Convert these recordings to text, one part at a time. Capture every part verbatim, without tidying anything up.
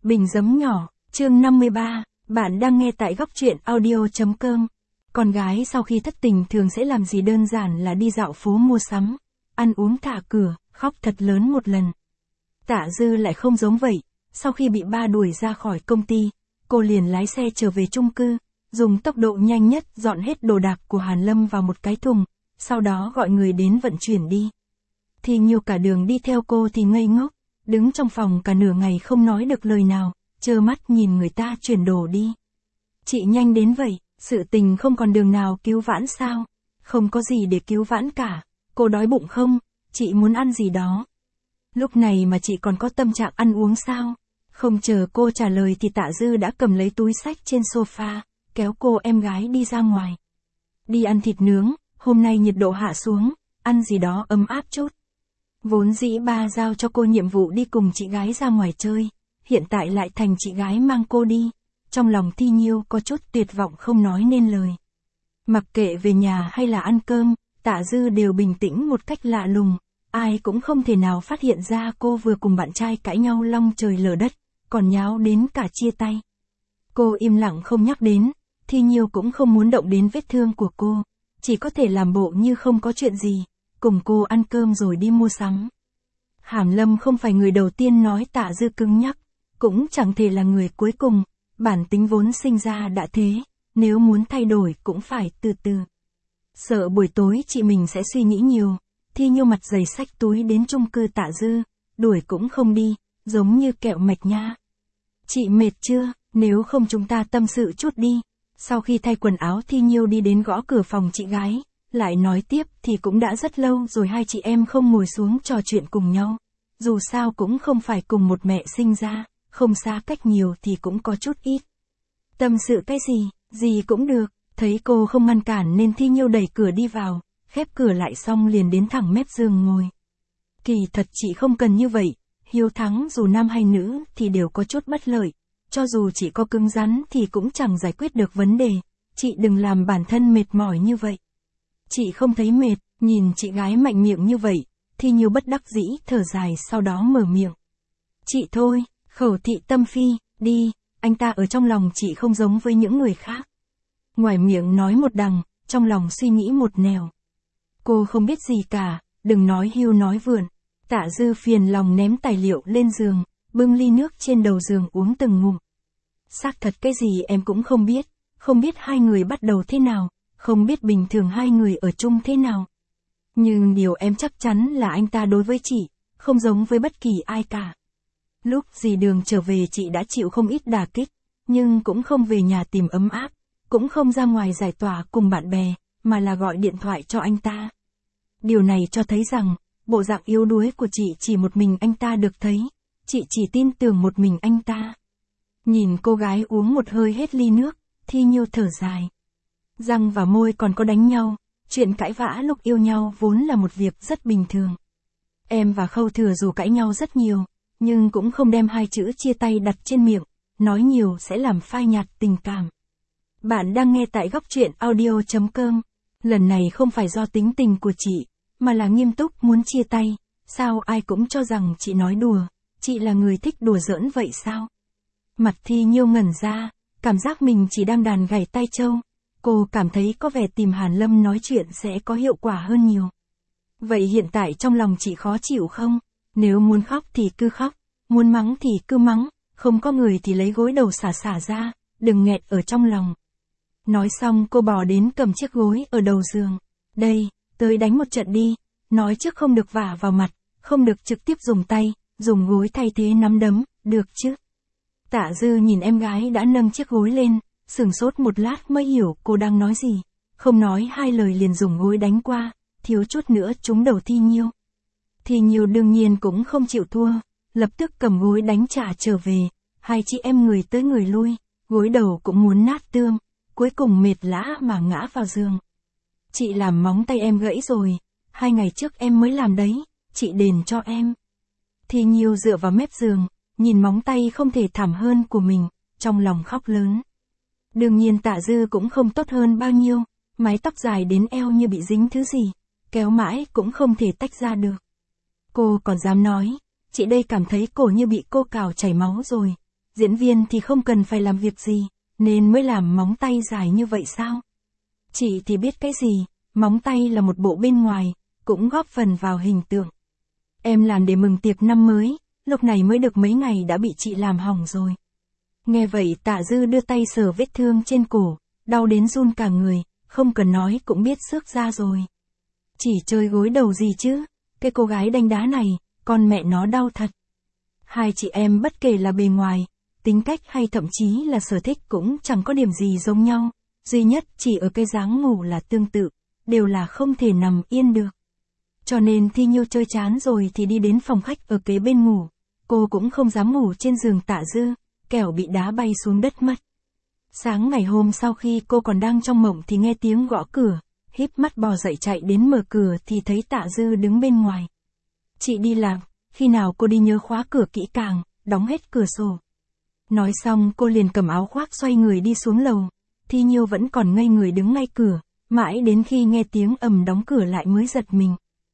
Bình giấm nhỏ, chương năm mươi ba, bạn đang nghe tại góc truyện audio.com. Con gái sau khi thất tình thường sẽ làm gì đơn giản là đi dạo phố mua sắm, ăn uống thả cửa, khóc thật lớn một lần. Tạ Dư lại không giống vậy, sau khi bị ba đuổi ra khỏi công ty, cô liền lái xe trở về chung cư, dùng tốc độ nhanh nhất dọn hết đồ đạc của Hàn Lâm vào một cái thùng, sau đó gọi người đến vận chuyển đi. Thì Nhiêu cả đường đi theo cô thì ngây ngốc, đứng trong phòng cả nửa ngày không nói được lời nào, trơ mắt nhìn người ta chuyển đồ đi. Chị nhanh đến vậy, sự tình không còn đường nào cứu vãn sao? Không có gì để cứu vãn cả, cô đói bụng không? Chị muốn ăn gì đó. Lúc này mà chị còn có tâm trạng ăn uống sao? Không chờ cô trả lời thì Tạ Dư đã cầm lấy túi xách trên sofa, kéo cô em gái đi ra ngoài. Đi ăn thịt nướng, hôm nay nhiệt độ hạ xuống, ăn gì đó ấm áp chút. Vốn dĩ ba giao cho cô nhiệm vụ đi cùng chị gái ra ngoài chơi, hiện tại lại thành chị gái mang cô đi. Trong lòng Thi Nhiêu có chút tuyệt vọng không nói nên lời. Mặc kệ về nhà hay là ăn cơm, Tạ Dư đều bình tĩnh một cách lạ lùng, ai cũng không thể nào phát hiện ra cô vừa cùng bạn trai cãi nhau long trời lở đất, còn nháo đến cả chia tay. Cô im lặng không nhắc đến, Thi Nhiêu cũng không muốn động đến vết thương của cô, chỉ có thể làm bộ như không có chuyện gì, cùng cô ăn cơm rồi đi mua sắm. Hàn Lâm không phải người đầu tiên nói Tạ Dư cứng nhắc, cũng chẳng thể là người cuối cùng, bản tính vốn sinh ra đã thế, nếu muốn thay đổi cũng phải từ từ. Sợ buổi tối chị mình sẽ suy nghĩ nhiều, Thi Nhiêu mặt dày xách túi đến chung cư Tạ Dư, đuổi cũng không đi, giống như kẹo mạch nha. Chị mệt chưa, nếu không chúng ta tâm sự chút đi. Sau khi thay quần áo Thi Nhiêu đi đến gõ cửa phòng chị gái, lại nói tiếp thì cũng đã rất lâu rồi hai chị em không ngồi xuống trò chuyện cùng nhau. Dù sao cũng không phải cùng một mẹ sinh ra, không xa cách nhiều thì cũng có chút ít. Tâm sự cái gì, gì cũng được, thấy cô không ngăn cản nên Thi Nhiêu đẩy cửa đi vào, khép cửa lại xong liền đến thẳng mép giường ngồi. Kỳ thật chị không cần như vậy, hiếu thắng dù nam hay nữ thì đều có chút bất lợi, cho dù chị có cứng rắn thì cũng chẳng giải quyết được vấn đề, chị đừng làm bản thân mệt mỏi như vậy. Chị không thấy mệt, nhìn chị gái mạnh miệng như vậy, Thi Nhiêu bất đắc dĩ thở dài sau đó mở miệng. Chị thôi, khẩu thị tâm phi, đi, anh ta ở trong lòng chị không giống với những người khác. Ngoài miệng nói một đằng, trong lòng suy nghĩ một nẻo. Cô không biết gì cả, đừng nói hưu nói vượn. Tạ Dư phiền lòng ném tài liệu lên giường, bưng ly nước trên đầu giường uống từng ngụm. Xác thật cái gì em cũng không biết, không biết hai người bắt đầu thế nào, không biết bình thường hai người ở chung thế nào. Nhưng điều em chắc chắn là anh ta đối với chị, không giống với bất kỳ ai cả. Lúc dì Đường trở về chị đã chịu không ít đả kích, nhưng cũng không về nhà tìm ấm áp, cũng không ra ngoài giải tỏa cùng bạn bè, mà là gọi điện thoại cho anh ta. Điều này cho thấy rằng, bộ dạng yếu đuối của chị chỉ một mình anh ta được thấy, chị chỉ tin tưởng một mình anh ta. Nhìn cô gái uống một hơi hết ly nước, Thi Nhiêu thở dài. Răng và môi còn có đánh nhau, chuyện cãi vã lúc yêu nhau vốn là một việc rất bình thường. Em và Khâu Thừa dù cãi nhau rất nhiều, nhưng cũng không đem hai chữ chia tay đặt trên miệng, nói nhiều sẽ làm phai nhạt tình cảm. Bạn đang nghe tại góc truyện audio.com, lần này không phải do tính tình của chị, mà là nghiêm túc muốn chia tay, sao ai cũng cho rằng chị nói đùa, chị là người thích đùa giỡn vậy sao? Mặt Thi Nhiêu ngẩn ra, cảm giác mình chỉ đang đàn gảy tai trâu, cô cảm thấy có vẻ tìm Hàn Lâm nói chuyện sẽ có hiệu quả hơn nhiều. Vậy hiện tại trong lòng chị khó chịu không? Nếu muốn khóc thì cứ khóc, muốn mắng thì cứ mắng, không có người thì lấy gối đầu xả xả ra, đừng nghẹt ở trong lòng. Nói xong cô bò đến cầm chiếc gối ở đầu giường. Đây, tới đánh một trận đi, nói trước không được vả vào mặt, không được trực tiếp dùng tay, dùng gối thay thế nắm đấm, được chứ? Tạ Dư nhìn em gái đã nâng chiếc gối lên, sửng sốt một lát mới hiểu cô đang nói gì, không nói hai lời liền dùng gối đánh qua, thiếu chút nữa trúng đầu Thi Nhiêu. Thi Nhiêu đương nhiên cũng không chịu thua, lập tức cầm gối đánh trả trở về, hai chị em người tới người lui, gối đầu cũng muốn nát tương, cuối cùng mệt lã mà ngã vào giường. Chị làm móng tay em gãy rồi, hai ngày trước em mới làm đấy, chị đền cho em. Thi Nhiêu dựa vào mép giường, nhìn móng tay không thể thảm hơn của mình, trong lòng khóc lớn. Đương nhiên Tạ Dư cũng không tốt hơn bao nhiêu, mái tóc dài đến eo như bị dính thứ gì, kéo mãi cũng không thể tách ra được. Cô còn dám nói, chị đây cảm thấy cổ như bị cô cào chảy máu rồi, Diễn viên thì không cần phải làm việc gì, nên mới làm móng tay dài như vậy sao? Chị thì biết cái gì, móng tay là một bộ bên ngoài, cũng góp phần vào hình tượng. Em làm để mừng tiệc năm mới, lúc này mới được mấy ngày đã bị chị làm hỏng rồi. Nghe vậy Tạ Dư đưa tay sờ vết thương trên cổ, đau đến run cả người, không cần nói cũng biết xước ra rồi. Chỉ chơi gối đầu gì chứ, cái cô gái đánh đá này, con mẹ nó đau thật. Hai chị em bất kể là bề ngoài, tính cách hay thậm chí là sở thích cũng chẳng có điểm gì giống nhau, duy nhất chỉ ở cái dáng ngủ là tương tự, đều là không thể nằm yên được. Cho nên Thi Nhiêu chơi chán rồi thì đi đến phòng khách ở kế bên ngủ, cô cũng không dám ngủ trên giường Tạ Dư, kẻo bị đá bay xuống đất mất. Sáng ngày hôm sau khi cô còn đang trong mộng thì nghe tiếng gõ cửa, híp mắt bò dậy chạy đến mở cửa thì thấy Tạ Dư đứng bên ngoài. Chị đi làm, khi nào cô đi nhớ khóa cửa kỹ càng, đóng hết cửa sổ. Nói xong cô liền cầm áo khoác xoay người đi xuống lầu, Thi Nhiêu vẫn còn ngây người đứng ngay cửa, mãi đến khi nghe tiếng ầm đóng cửa lại mới giật mình.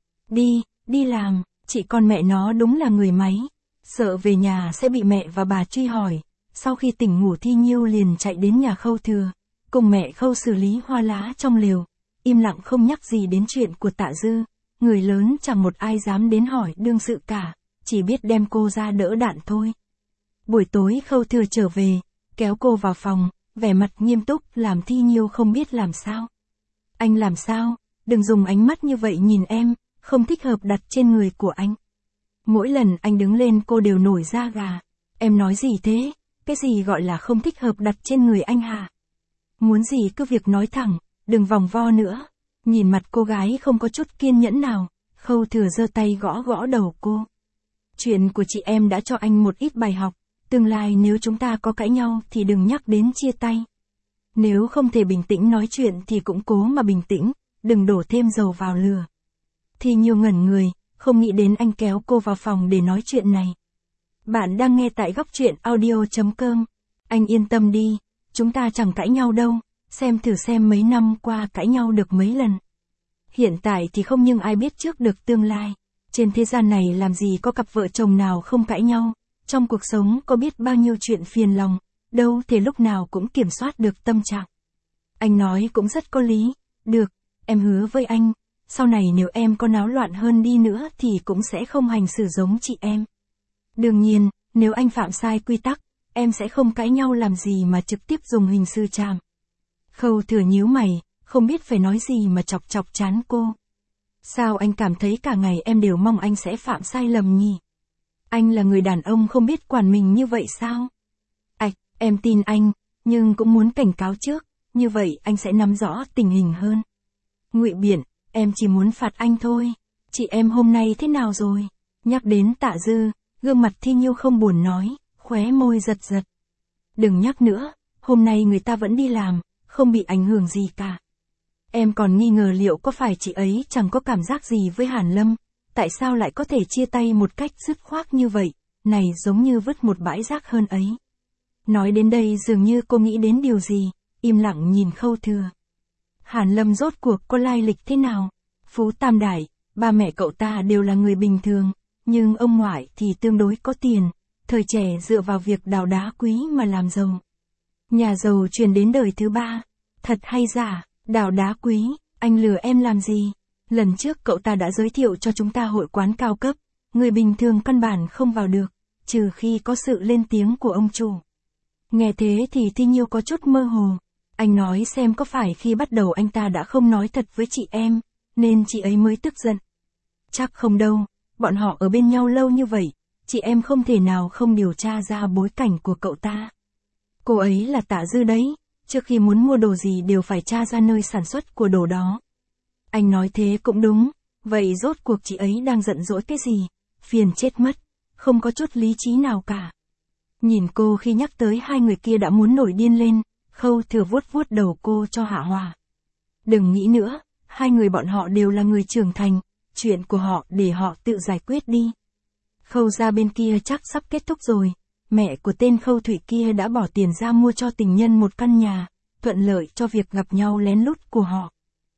Đi, đi làm, chị con mẹ nó đúng là người máy, sợ về nhà sẽ bị mẹ và bà truy hỏi. Sau khi tỉnh ngủ Thi Nhiêu liền chạy đến nhà Khâu Thừa, cùng mẹ Khâu xử lý hoa lá trong lều, im lặng không nhắc gì đến chuyện của Tạ Dư, người lớn chẳng một ai dám đến hỏi đương sự cả, chỉ biết đem cô ra đỡ đạn thôi. Buổi tối Khâu Thừa trở về, kéo cô vào phòng, vẻ mặt nghiêm túc làm Thi Nhiêu không biết làm sao. Anh làm sao, đừng dùng ánh mắt như vậy nhìn em, không thích hợp đặt trên người của anh. Mỗi lần anh đứng lên cô đều nổi da gà, em nói gì thế? Cái gì gọi là không thích hợp đặt trên người anh hả? Muốn gì cứ việc nói thẳng, đừng vòng vo nữa. Nhìn mặt cô gái không có chút kiên nhẫn nào, Khâu Thừa giơ tay gõ gõ đầu cô. Chuyện của chị em đã cho anh một ít bài học, tương lai nếu chúng ta có cãi nhau thì đừng nhắc đến chia tay. Nếu không thể bình tĩnh nói chuyện thì cũng cố mà bình tĩnh, đừng đổ thêm dầu vào lửa. Thi Nhiêu ngẩn người, không nghĩ đến anh kéo cô vào phòng để nói chuyện này. Bạn đang nghe tại góc truyện audio chấm com. Anh yên tâm đi, chúng ta chẳng cãi nhau đâu, xem thử xem mấy năm qua cãi nhau được mấy lần. Hiện tại thì không nhưng ai biết trước được tương lai. Trên thế gian này làm gì có cặp vợ chồng nào không cãi nhau, trong cuộc sống có biết bao nhiêu chuyện phiền lòng, đâu thể lúc nào cũng kiểm soát được tâm trạng. Anh nói cũng rất có lý, được, em hứa với anh, sau này nếu em có náo loạn hơn đi nữa thì cũng sẽ không hành xử giống chị em. Đương nhiên, nếu anh phạm sai quy tắc, em sẽ không cãi nhau làm gì mà trực tiếp dùng hình sư trảm. Khâu Thừa nhíu mày, không biết phải nói gì mà chọc chọc chán cô. Sao anh cảm thấy cả ngày em đều mong anh sẽ phạm sai lầm nhỉ? Anh là người đàn ông không biết quản mình như vậy sao? Ảch, em tin anh, nhưng cũng muốn cảnh cáo trước, như vậy anh sẽ nắm rõ tình hình hơn. Ngụy biện, em chỉ muốn phạt anh thôi. Chị em hôm nay thế nào rồi? Nhắc đến Tạ Dư, gương mặt Thi Nhiêu không buồn nói, khóe môi giật giật. Đừng nhắc nữa, hôm nay người ta vẫn đi làm, không bị ảnh hưởng gì cả. Em còn nghi ngờ liệu có phải chị ấy chẳng có cảm giác gì với Hàn Lâm, tại sao lại có thể chia tay một cách dứt khoát như vậy, này giống như vứt một bãi rác hơn ấy. Nói đến đây dường như cô nghĩ đến điều gì, im lặng nhìn Khâu Thừa. Hàn Lâm rốt cuộc có lai lịch thế nào? Phú Tam Đại, ba mẹ cậu ta đều là người bình thường, nhưng ông ngoại thì tương đối có tiền, thời trẻ dựa vào việc đào đá quý mà làm giàu. Nhà giàu truyền đến đời thứ ba, thật hay giả, đào đá quý, anh lừa em làm gì? Lần trước cậu ta đã giới thiệu cho chúng ta hội quán cao cấp, người bình thường căn bản không vào được, trừ khi có sự lên tiếng của ông chủ. Nghe thế thì Thi Nhiêu có chút mơ hồ, anh nói xem có phải khi bắt đầu anh ta đã không nói thật với chị em, nên chị ấy mới tức giận. Chắc không đâu, bọn họ ở bên nhau lâu như vậy, chị em không thể nào không điều tra ra bối cảnh của cậu ta. Cô ấy là Tạ Dư đấy, trước khi muốn mua đồ gì đều phải tra ra nơi sản xuất của đồ đó. Anh nói thế cũng đúng, vậy rốt cuộc chị ấy đang giận dỗi cái gì, phiền chết mất, không có chút lý trí nào cả. Nhìn cô khi nhắc tới hai người kia đã muốn nổi điên lên, Khâu Thừa vuốt vuốt đầu cô cho hạ hòa. Đừng nghĩ nữa, hai người bọn họ đều là người trưởng thành, chuyện của họ để họ tự giải quyết đi. Khâu gia bên kia chắc sắp kết thúc rồi, mẹ của tên Khâu Thủy kia đã bỏ tiền ra mua cho tình nhân một căn nhà, thuận lợi cho việc gặp nhau lén lút của họ.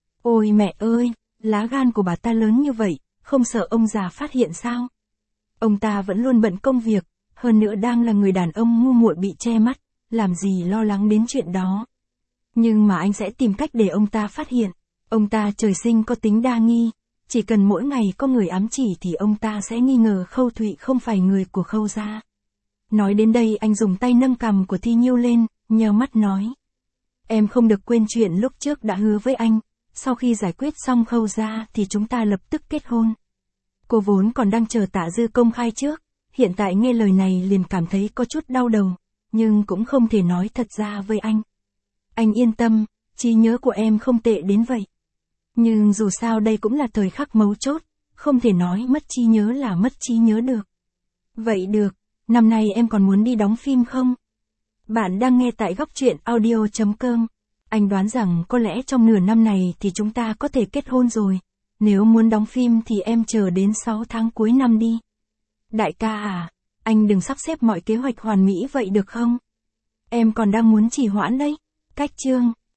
Ôi mẹ ơi, lá gan của bà ta lớn như vậy, không sợ ông già phát hiện sao? Ông ta vẫn luôn bận công việc, Hơn nữa đang là người đàn ông ngu muội bị che mắt, làm gì lo lắng đến chuyện đó. Nhưng mà anh sẽ tìm cách để ông ta phát hiện. Ông ta trời sinh có tính đa nghi. Chỉ cần mỗi ngày có người ám chỉ thì ông ta sẽ nghi ngờ Khâu Thụy không phải người của Khâu gia. Nói đến đây anh dùng tay nâng cằm của Thi Nhiêu lên, nheo mắt nói. Em không được quên chuyện lúc trước đã hứa với anh, sau khi giải quyết xong Khâu gia thì chúng ta lập tức kết hôn. Cô vốn còn đang chờ Tạ Dư công khai trước, hiện tại nghe lời này liền cảm thấy có chút đau đầu, nhưng cũng không thể nói thật ra với anh. Anh yên tâm, trí nhớ của em không tệ đến vậy. Nhưng dù sao đây cũng là thời khắc mấu chốt, không thể nói mất trí nhớ là mất trí nhớ được. Vậy được, năm nay em còn muốn đi đóng phim không? Bạn đang nghe tại góc truyện audio chấm com. Anh đoán rằng có lẽ trong nửa năm này thì chúng ta có thể kết hôn rồi. Nếu muốn đóng phim thì em chờ đến sáu tháng cuối năm đi. Đại ca à, anh đừng sắp xếp mọi kế hoạch hoàn mỹ vậy được không? Em còn đang muốn trì hoãn đấy. Cách chương